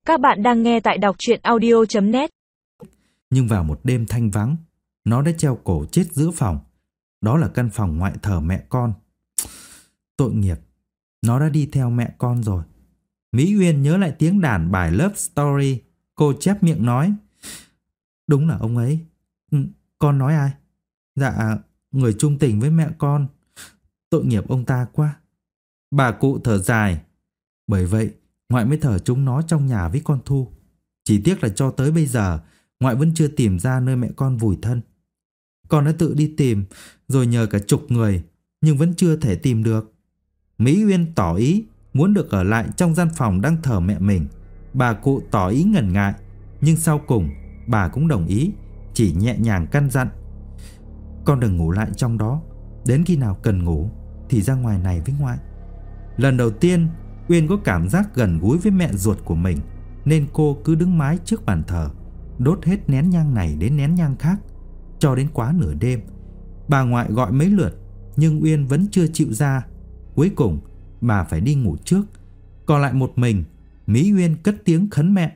Các bạn đang nghe tại đọc truyện audio.net. Nhưng vào một đêm thanh vắng, nó đã treo cổ chết giữa phòng. Đó là căn phòng ngoại thờ mẹ con. Tội nghiệp, nó đã đi theo mẹ con rồi. Mỹ Uyên nhớ lại tiếng đàn bài Love Story. Cô chép miệng nói: Đúng là ông ấy. Con nói ai? Dạ, người chung tình với mẹ con. Tội nghiệp ông ta quá. Bà cụ thở dài. Bởi vậy, ngoại mới thờ chúng nó trong nhà với con Thu. Chỉ tiếc là cho tới bây giờ, ngoại vẫn chưa tìm ra nơi mẹ con vùi thân. Con đã tự đi tìm, rồi nhờ cả chục người, nhưng vẫn chưa thể tìm được. Mỹ Uyên tỏ ý muốn được ở lại trong gian phòng đang thờ mẹ mình. Bà cụ tỏ ý ngần ngại, nhưng sau cùng bà cũng đồng ý, chỉ nhẹ nhàng căn dặn: Con đừng ngủ lại trong đó, đến khi nào cần ngủ thì ra ngoài này với ngoại. Lần đầu tiên Uyên có cảm giác gần gũi với mẹ ruột của mình, nên cô cứ đứng mái trước bàn thờ, đốt hết nén nhang này đến nén nhang khác, cho đến quá nửa đêm. Bà ngoại gọi mấy lượt, nhưng Uyên vẫn chưa chịu ra. Cuối cùng bà phải đi ngủ trước. Còn lại một mình, Mỹ Uyên cất tiếng khấn mẹ: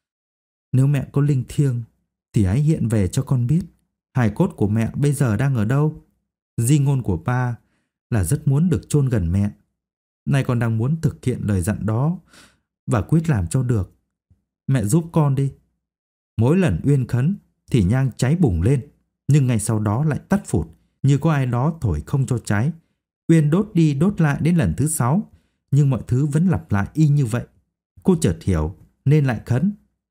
Nếu mẹ có linh thiêng thì hãy hiện về cho con biết hài cốt của mẹ bây giờ đang ở đâu. Di ngôn của ba là rất muốn được chôn gần mẹ. Nay con đang muốn thực hiện lời dặn đó và quyết làm cho được. Mẹ giúp con đi. Mỗi lần Uyên khấn thì nhang cháy bùng lên, nhưng ngay sau đó lại tắt phụt, như có ai đó thổi không cho cháy. Uyên đốt đi đốt lại đến lần thứ 6, nhưng mọi thứ vẫn lặp lại y như vậy. Cô chợt hiểu nên lại khấn: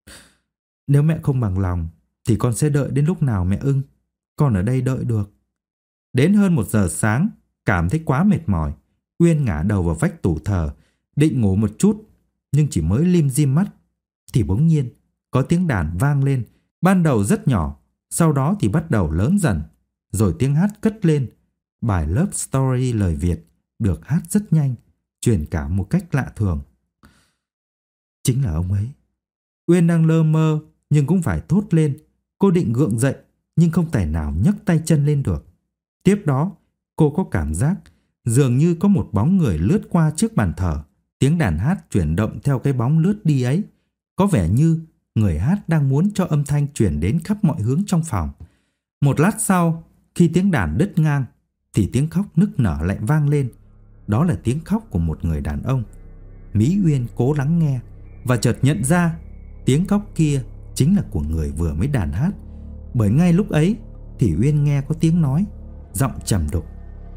Nếu mẹ không bằng lòng thì con sẽ đợi đến lúc nào mẹ ưng. Con ở đây đợi được. Đến hơn 1 giờ sáng, cảm thấy quá mệt mỏi, Uyên ngả đầu vào vách tủ thờ, định ngủ một chút, nhưng chỉ mới lim dim mắt thì bỗng nhiên có tiếng đàn vang lên. Ban đầu rất nhỏ, sau đó thì bắt đầu lớn dần, rồi tiếng hát cất lên. Bài Love Story lời Việt được hát rất nhanh, truyền cảm một cách lạ thường. Chính là ông ấy. Uyên đang lơ mơ nhưng cũng phải thốt lên. Cô định gượng dậy nhưng không thể nào nhấc tay chân lên được. Tiếp đó cô có cảm giác dường như có một bóng người lướt qua trước bàn thờ. Tiếng đàn hát chuyển động theo cái bóng lướt đi ấy. Có vẻ như người hát đang muốn cho âm thanh truyền đến khắp mọi hướng trong phòng. Một lát sau, khi tiếng đàn đứt ngang thì tiếng khóc nức nở lại vang lên. Đó là tiếng khóc của một người đàn ông. Mỹ Uyên cố lắng nghe và chợt nhận ra tiếng khóc kia chính là của người vừa mới đàn hát. Bởi ngay lúc ấy thì Uyên nghe có tiếng nói, giọng trầm đục: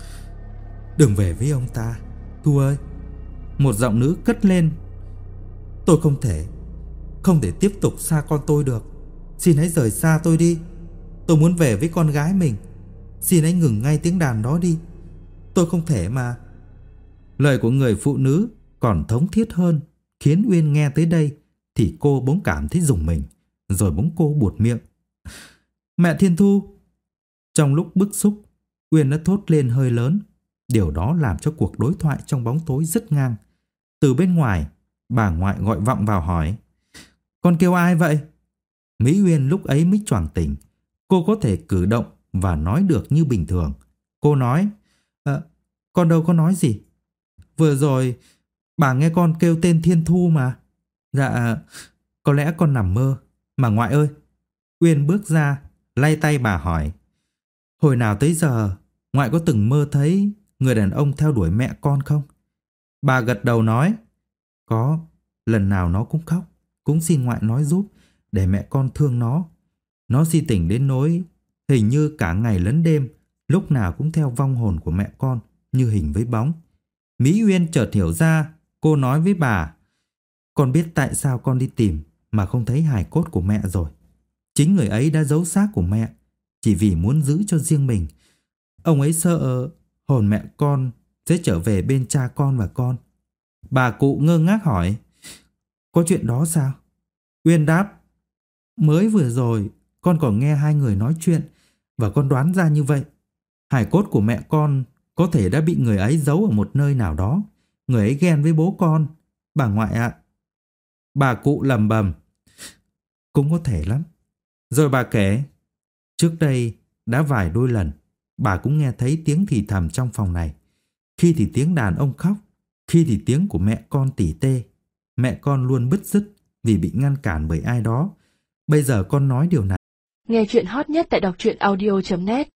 Đừng về với ông ta, Thu ơi. Một giọng nữ cất lên: Tôi không thể tiếp tục xa con tôi được. Xin hãy rời xa tôi đi. Tôi muốn về với con gái mình. Xin hãy ngừng ngay tiếng đàn đó đi. Tôi không thể mà. Lời của người phụ nữ còn thống thiết hơn, khiến Uyên nghe tới đây thì cô bỗng cảm thấy rùng mình, rồi bỗng cô buột miệng: Mẹ Thiên Thu. Trong lúc bức xúc, Uyên đã thốt lên hơi lớn. Điều đó làm cho cuộc đối thoại trong bóng tối đứt ngang. Từ bên ngoài, bà ngoại gọi vọng vào hỏi: Con kêu ai vậy? Mỹ Uyên lúc ấy mới choàng tỉnh. Cô có thể cử động và nói được như bình thường. Cô nói: Con đâu có nói gì. Vừa rồi bà nghe con kêu tên Thiên Thu mà. Dạ, có lẽ con nằm mơ. Mà ngoại ơi. Uyên bước ra, lay tay bà hỏi: Hồi nào tới giờ ngoại có từng mơ thấy người đàn ông theo đuổi mẹ con không? Bà gật đầu nói: Có, lần nào nó cũng khóc, cũng xin ngoại nói giúp để mẹ con thương nó. Nó si tình đến nỗi hình như cả ngày lẫn đêm lúc nào cũng theo vong hồn của mẹ con như hình với bóng. Mỹ Uyên chợt hiểu ra. Cô nói với bà: Con biết tại sao con đi tìm mà không thấy hài cốt của mẹ rồi. Chính người ấy đã giấu xác của mẹ chỉ vì muốn giữ cho riêng mình. Ông ấy sợ hồn mẹ con sẽ trở về bên cha con và con. Bà cụ ngơ ngác hỏi: Có chuyện đó sao? Uyên đáp: Mới vừa rồi con còn nghe hai người nói chuyện và con đoán ra như vậy. Hài cốt của mẹ con có thể đã bị người ấy giấu ở một nơi nào đó. Người ấy ghen với bố con, bà ngoại ạ. Bà cụ lẩm bẩm: Cũng có thể lắm. Rồi bà kể: Trước đây đã vài đôi lần bà cũng nghe thấy tiếng thì thầm trong phòng này. Khi thì tiếng đàn ông khóc, khi thì tiếng của mẹ con tỉ tê. Mẹ con luôn bứt rứt vì bị ngăn cản bởi ai đó. Bây giờ con nói điều này. Nghe chuyện hot nhất tại đọc truyện audio.net